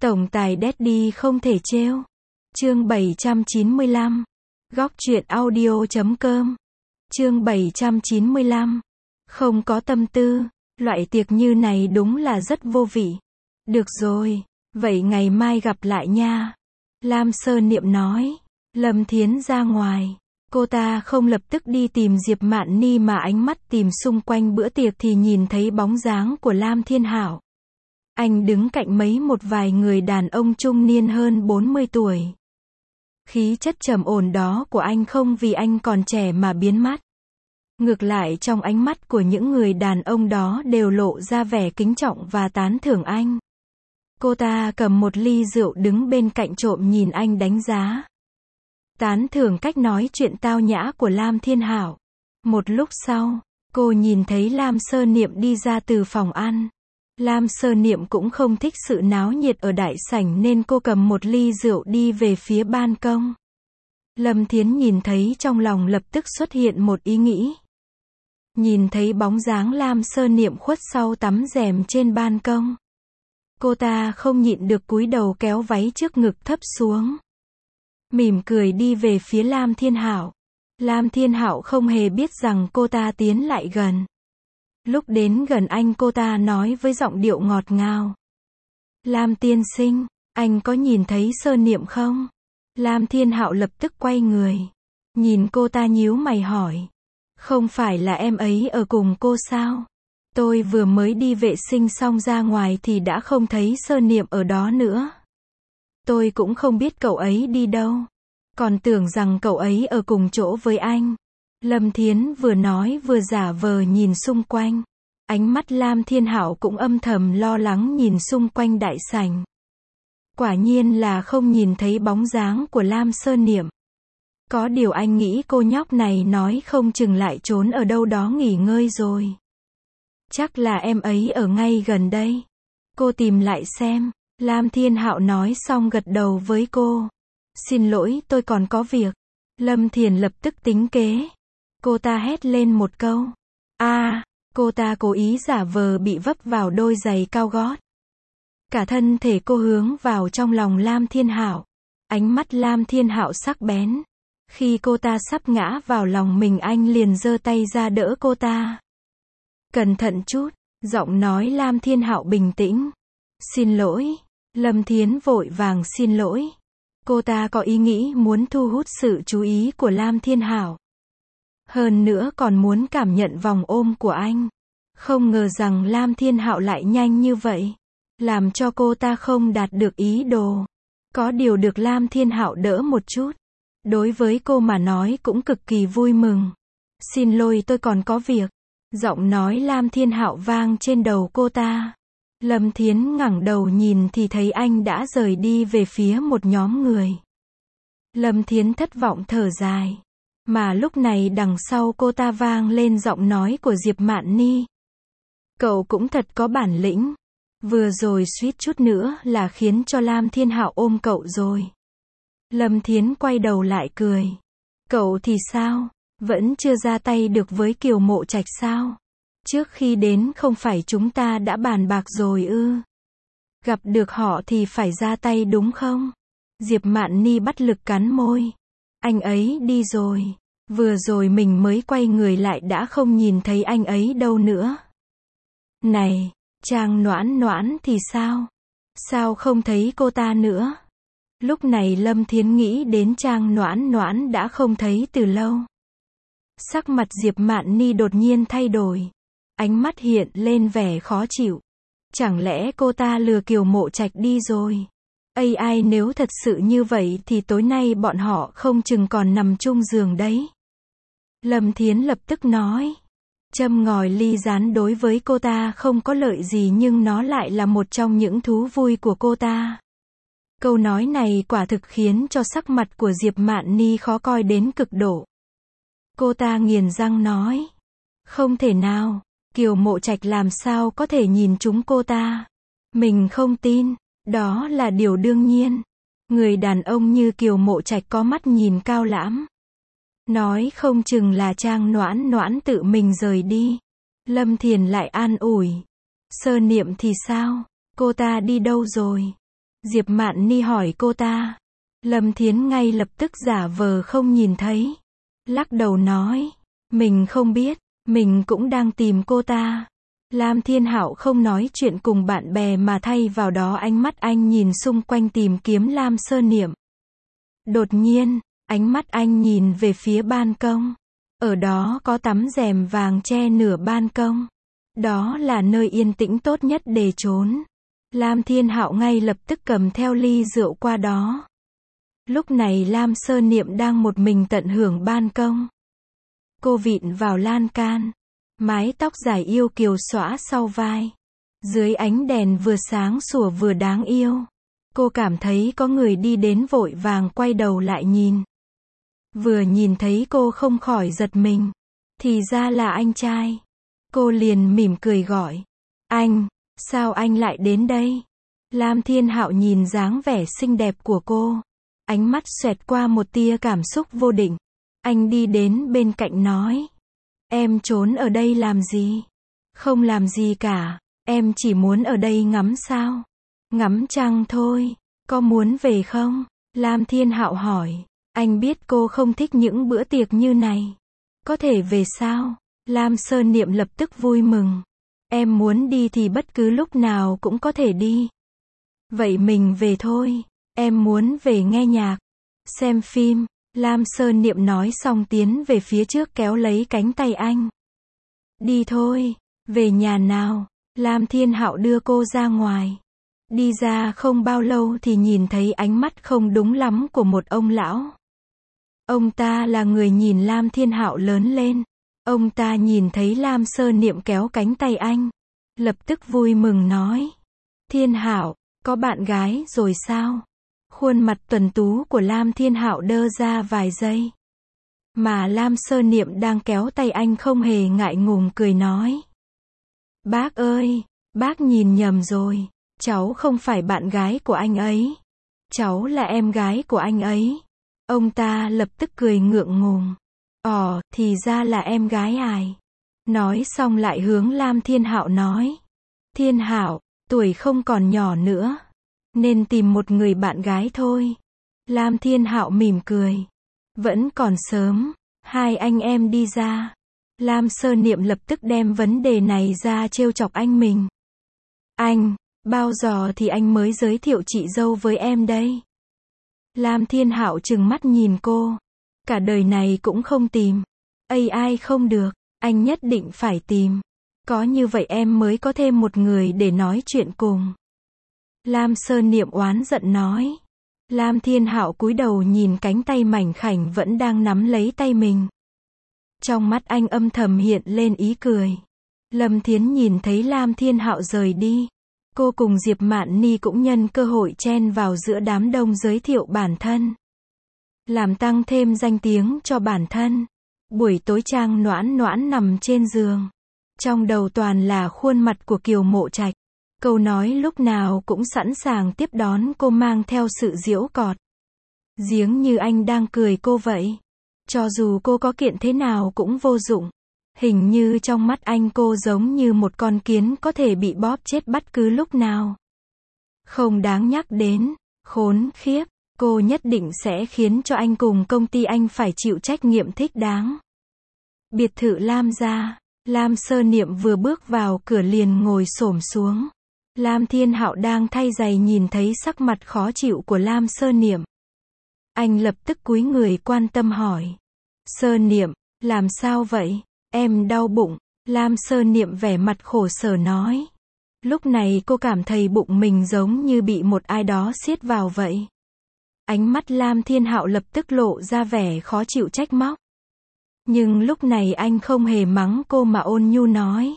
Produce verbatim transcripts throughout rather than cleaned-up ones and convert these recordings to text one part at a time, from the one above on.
Tổng tài Daddy không thể trêu. Chương bảy trăm chín mươi lăm. Góc truyện audio chấm com. Chương bảy trăm chín mươi lăm. Không có tâm tư, loại tiệc như này đúng là rất vô vị. Được rồi, vậy ngày mai gặp lại nha. Lam Sơ Niệm nói. Lâm Thiến ra ngoài. Cô ta không lập tức đi tìm Diệp Mạn Ni mà ánh mắt tìm xung quanh bữa tiệc thì nhìn thấy bóng dáng của Lam Thiên Hạo. Anh đứng cạnh mấy một vài người đàn ông trung niên hơn bốn mươi tuổi. Khí chất trầm ổn đó của anh không vì anh còn trẻ mà biến mất. Ngược lại trong ánh mắt của những người đàn ông đó đều lộ ra vẻ kính trọng và tán thưởng anh. Cô ta cầm một ly rượu đứng bên cạnh trộm nhìn anh đánh giá. Tán thưởng cách nói chuyện tao nhã của Lam Thiên Hạo. Một lúc sau, cô nhìn thấy Lam Sơ Niệm đi ra từ phòng ăn. Lam Sơ Niệm cũng không thích sự náo nhiệt ở đại sảnh nên cô cầm một ly rượu đi về phía ban công. Lâm Thiến nhìn thấy trong lòng lập tức xuất hiện một ý nghĩ. Nhìn thấy bóng dáng Lam Sơ Niệm khuất sau tấm rèm trên ban công. Cô ta không nhịn được cúi đầu kéo váy trước ngực thấp xuống. Mỉm cười đi về phía Lam Thiên Hạo. Lam Thiên Hạo không hề biết rằng cô ta tiến lại gần. Lúc đến gần anh cô ta nói với giọng điệu ngọt ngào. Lam tiên sinh, anh có nhìn thấy Sơ Niệm không? Lam Thiên Hạo lập tức quay người. Nhìn cô ta nhíu mày hỏi. Không phải là em ấy ở cùng cô sao? Tôi vừa mới đi vệ sinh xong ra ngoài thì đã không thấy Sơ Niệm ở đó nữa. Tôi cũng không biết cậu ấy đi đâu. Còn tưởng rằng cậu ấy ở cùng chỗ với anh. Lâm Thiến vừa nói vừa giả vờ nhìn xung quanh. Ánh mắt Lam Thiên Hạo cũng âm thầm lo lắng nhìn xung quanh đại sảnh. Quả nhiên là không nhìn thấy bóng dáng của Lam Sơ Niệm. Có điều anh nghĩ cô nhóc này nói không chừng lại trốn ở đâu đó nghỉ ngơi rồi. Chắc là em ấy ở ngay gần đây. Cô tìm lại xem. Lam Thiên Hạo nói xong gật đầu với cô. Xin lỗi, tôi còn có việc. Lâm Thiền lập tức tính kế. Cô ta hét lên một câu. A, à, cô ta cố ý giả vờ bị vấp vào đôi giày cao gót. Cả thân thể cô hướng vào trong lòng Lam Thiên Hạo. Ánh mắt Lam Thiên Hạo sắc bén. Khi cô ta sắp ngã vào lòng mình anh liền giơ tay ra đỡ cô ta. Cẩn thận chút, giọng nói Lam Thiên Hạo bình tĩnh. Xin lỗi. Lâm Thiến vội vàng xin lỗi. Cô ta có ý nghĩ muốn thu hút sự chú ý của Lam Thiên Hạo. Hơn nữa còn muốn cảm nhận vòng ôm của anh. Không ngờ rằng Lam Thiên Hạo lại nhanh như vậy. Làm cho cô ta không đạt được ý đồ. Có điều được Lam Thiên Hạo đỡ một chút. Đối với cô mà nói cũng cực kỳ vui mừng. Xin lỗi tôi còn có việc. Giọng nói Lam Thiên Hạo vang trên đầu cô ta. Lâm Thiến ngẩng đầu nhìn thì thấy anh đã rời đi về phía một nhóm người. Lâm Thiến thất vọng thở dài. Mà lúc này đằng sau cô ta vang lên giọng nói của Diệp Mạn Ni. Cậu cũng thật có bản lĩnh. Vừa rồi suýt chút nữa là khiến cho Lam Thiên Hạo ôm cậu rồi. Lâm Thiến quay đầu lại cười. Cậu thì sao? Vẫn chưa ra tay được với Kiều Mộ Trạch sao? Trước khi đến không phải chúng ta đã bàn bạc rồi ư? Gặp được họ thì phải ra tay đúng không? Diệp Mạn Ni bắt lực cắn môi. Anh ấy đi rồi. Vừa rồi mình mới quay người lại đã không nhìn thấy anh ấy đâu nữa. Này, Trang Noãn Noãn thì sao? Sao không thấy cô ta nữa? Lúc này Lâm Thiến nghĩ đến Trang Noãn Noãn đã không thấy từ lâu. Sắc mặt Diệp Mạn Ni đột nhiên thay đổi. Ánh mắt hiện lên vẻ khó chịu. Chẳng lẽ cô ta lừa Kiều Mộ Trạch đi rồi? Ây ai nếu thật sự như vậy thì tối nay bọn họ không chừng còn nằm chung giường đấy. Lâm Thiến lập tức nói. Châm ngòi ly rán đối với cô ta không có lợi gì nhưng nó lại là một trong những thú vui của cô ta. Câu nói này quả thực khiến cho sắc mặt của Diệp Mạn Ni khó coi đến cực độ. Cô ta nghiền răng nói. Không thể nào, Kiều Mộ Trạch làm sao có thể nhìn chúng cô ta. Mình không tin, đó là điều đương nhiên. Người đàn ông như Kiều Mộ Trạch có mắt nhìn cao lãm. Nói không chừng là Trang Noãn Noãn tự mình rời đi. Lâm Thiền lại an ủi. Sơ Niệm thì sao? Cô ta đi đâu rồi? Diệp Mạn Ni hỏi cô ta. Lâm Thiến ngay lập tức giả vờ không nhìn thấy. Lắc đầu nói. Mình không biết, mình cũng đang tìm cô ta. Lam Thiên Hạo không nói chuyện cùng bạn bè mà thay vào đó ánh mắt anh nhìn xung quanh tìm kiếm Lam Sơ Niệm. Đột nhiên, ánh mắt anh nhìn về phía ban công. Ở đó có tấm rèm vàng che nửa ban công. Đó là nơi yên tĩnh tốt nhất để trốn. Lam Thiên Hạo ngay lập tức cầm theo ly rượu qua đó. Lúc này Lam Sơ Niệm đang một mình tận hưởng ban công. Cô vịn vào lan can. Mái tóc dài yêu kiều xõa sau vai. Dưới ánh đèn vừa sáng sủa vừa đáng yêu. Cô cảm thấy có người đi đến vội vàng quay đầu lại nhìn. Vừa nhìn thấy cô không khỏi giật mình. Thì ra là anh trai. Cô liền mỉm cười gọi. Anh, sao anh lại đến đây? Lam Thiên Hạo nhìn dáng vẻ xinh đẹp của cô. Ánh mắt xoẹt qua một tia cảm xúc vô định. Anh đi đến bên cạnh nói. Em trốn ở đây làm gì? Không làm gì cả. Em chỉ muốn ở đây ngắm sao? Ngắm trăng thôi. Có muốn về không? Lam Thiên Hạo hỏi. Anh biết cô không thích những bữa tiệc như này. Có thể về sao? Lam Sơ Niệm lập tức vui mừng. Em muốn đi thì bất cứ lúc nào cũng có thể đi. Vậy mình về thôi. Em muốn về nghe nhạc, xem phim. Lam Sơ Niệm nói xong tiến về phía trước kéo lấy cánh tay anh. Đi thôi, về nhà nào. Lam Thiên Hạo đưa cô ra ngoài. Đi ra không bao lâu thì nhìn thấy ánh mắt không đúng lắm của một ông lão. Ông ta là người nhìn Lam Thiên Hạo lớn lên. Ông ta nhìn thấy Lam Sơ Niệm kéo cánh tay anh. Lập tức vui mừng nói. Thiên Hạo, có bạn gái rồi sao? Khuôn mặt tuấn tú của Lam Thiên Hạo đơ ra vài giây. Mà Lam Sơ Niệm đang kéo tay anh không hề ngại ngùng cười nói. Bác ơi, bác nhìn nhầm rồi. Cháu không phải bạn gái của anh ấy. Cháu là em gái của anh ấy. Ông ta lập tức cười ngượng ngùng. Ồ, thì ra là em gái ai? Nói xong lại hướng Lam Thiên Hạo nói. Thiên Hạo, tuổi không còn nhỏ nữa. Nên tìm một người bạn gái thôi. Lam Thiên Hạo mỉm cười. Vẫn còn sớm. Hai anh em đi ra. Lam Sơ Niệm lập tức đem vấn đề này ra trêu chọc anh mình. Anh, bao giờ thì anh mới giới thiệu chị dâu với em đây? Lam Thiên Hạo trừng mắt nhìn cô. Cả đời này cũng không tìm. Ây ai không được. Anh nhất định phải tìm. Có như vậy em mới có thêm một người để nói chuyện cùng. Lam Sơ Niệm oán giận nói. Lam Thiên Hạo cúi đầu nhìn cánh tay mảnh khảnh vẫn đang nắm lấy tay mình. Trong mắt anh âm thầm hiện lên ý cười. Lâm Thiến nhìn thấy Lam Thiên Hạo rời đi. Cô cùng Diệp Mạn Ni cũng nhân cơ hội chen vào giữa đám đông giới thiệu bản thân. Làm tăng thêm danh tiếng cho bản thân. Buổi tối Trang Noãn Noãn nằm trên giường. Trong đầu toàn là khuôn mặt của Kiều Mộ Trạch. Câu nói lúc nào cũng sẵn sàng tiếp đón cô mang theo sự giễu cợt. Giếng như anh đang cười cô vậy. Cho dù cô có kiện thế nào cũng vô dụng. Hình như trong mắt anh cô giống như một con kiến có thể bị bóp chết bất cứ lúc nào. Không đáng nhắc đến. Khốn khiếp. Cô nhất định sẽ khiến cho anh cùng công ty anh phải chịu trách nhiệm thích đáng. Biệt thự Lam gia. Lam Sơ Niệm vừa bước vào cửa liền ngồi xổm xuống. Lam Thiên Hạo đang thay giày nhìn thấy sắc mặt khó chịu của Lam Sơ Niệm. Anh lập tức cúi người quan tâm hỏi. Sơ Niệm, làm sao vậy? Em đau bụng. Lam Sơ Niệm vẻ mặt khổ sở nói. Lúc này cô cảm thấy bụng mình giống như bị một ai đó siết vào vậy. Ánh mắt Lam Thiên Hạo lập tức lộ ra vẻ khó chịu trách móc. Nhưng lúc này anh không hề mắng cô mà ôn nhu nói.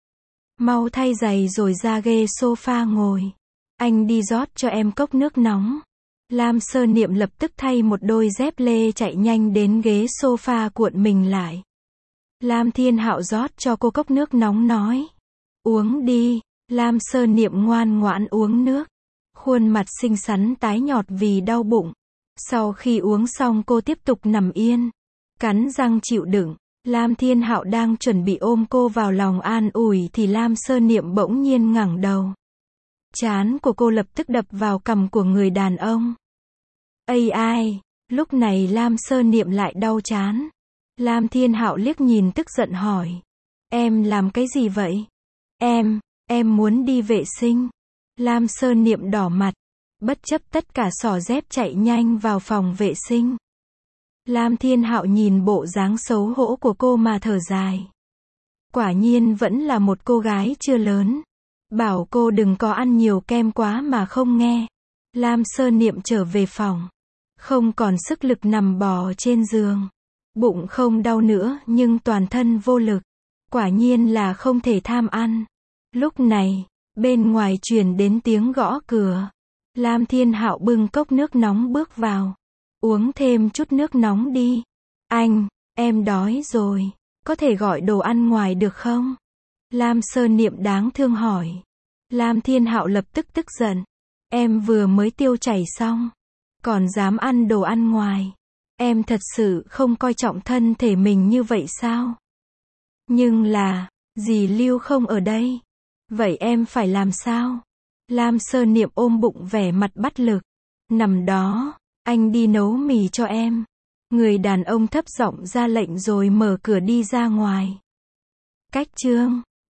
Mau thay giày rồi ra ghế sofa ngồi. Anh đi rót cho em cốc nước nóng. Lam Sơ Niệm lập tức thay một đôi dép lê chạy nhanh đến ghế sofa cuộn mình lại. Lam Thiên Hạo rót cho cô cốc nước nóng nói. Uống đi. Lam Sơ Niệm ngoan ngoãn uống nước. Khuôn mặt xinh xắn tái nhợt vì đau bụng. Sau khi uống xong cô tiếp tục nằm yên. Cắn răng chịu đựng. Lam Thiên Hạo đang chuẩn bị ôm cô vào lòng an ủi thì Lam Sơ Niệm bỗng nhiên ngẩng đầu. Trán của cô lập tức đập vào cằm của người đàn ông. Ây ai, lúc này Lam Sơ Niệm lại đau trán. Lam Thiên Hạo liếc nhìn tức giận hỏi. Em làm cái gì vậy? Em, em muốn đi vệ sinh. Lam Sơ Niệm đỏ mặt, bất chấp tất cả xỏ dép chạy nhanh vào phòng vệ sinh. Lam Thiên Hạo nhìn bộ dáng xấu hổ của cô mà thở dài. Quả nhiên vẫn là một cô gái chưa lớn. Bảo cô đừng có ăn nhiều kem quá mà không nghe. Lam Sơ Niệm trở về phòng. Không còn sức lực nằm bò trên giường. Bụng không đau nữa nhưng toàn thân vô lực. Quả nhiên là không thể tham ăn. Lúc này, bên ngoài truyền đến tiếng gõ cửa. Lam Thiên Hạo bưng cốc nước nóng bước vào. Uống thêm chút nước nóng đi. Anh, em đói rồi. Có thể gọi đồ ăn ngoài được không? Lam Sơ Niệm đáng thương hỏi. Lam Thiên Hạo lập tức tức giận. Em vừa mới tiêu chảy xong. Còn dám ăn đồ ăn ngoài. Em thật sự không coi trọng thân thể mình như vậy sao? Nhưng là, dì Lưu không ở đây. Vậy em phải làm sao? Lam Sơ Niệm ôm bụng vẻ mặt bất lực. Nằm đó, anh đi nấu mì cho em. Người đàn ông thấp giọng ra lệnh rồi mở cửa đi ra ngoài. Cách chương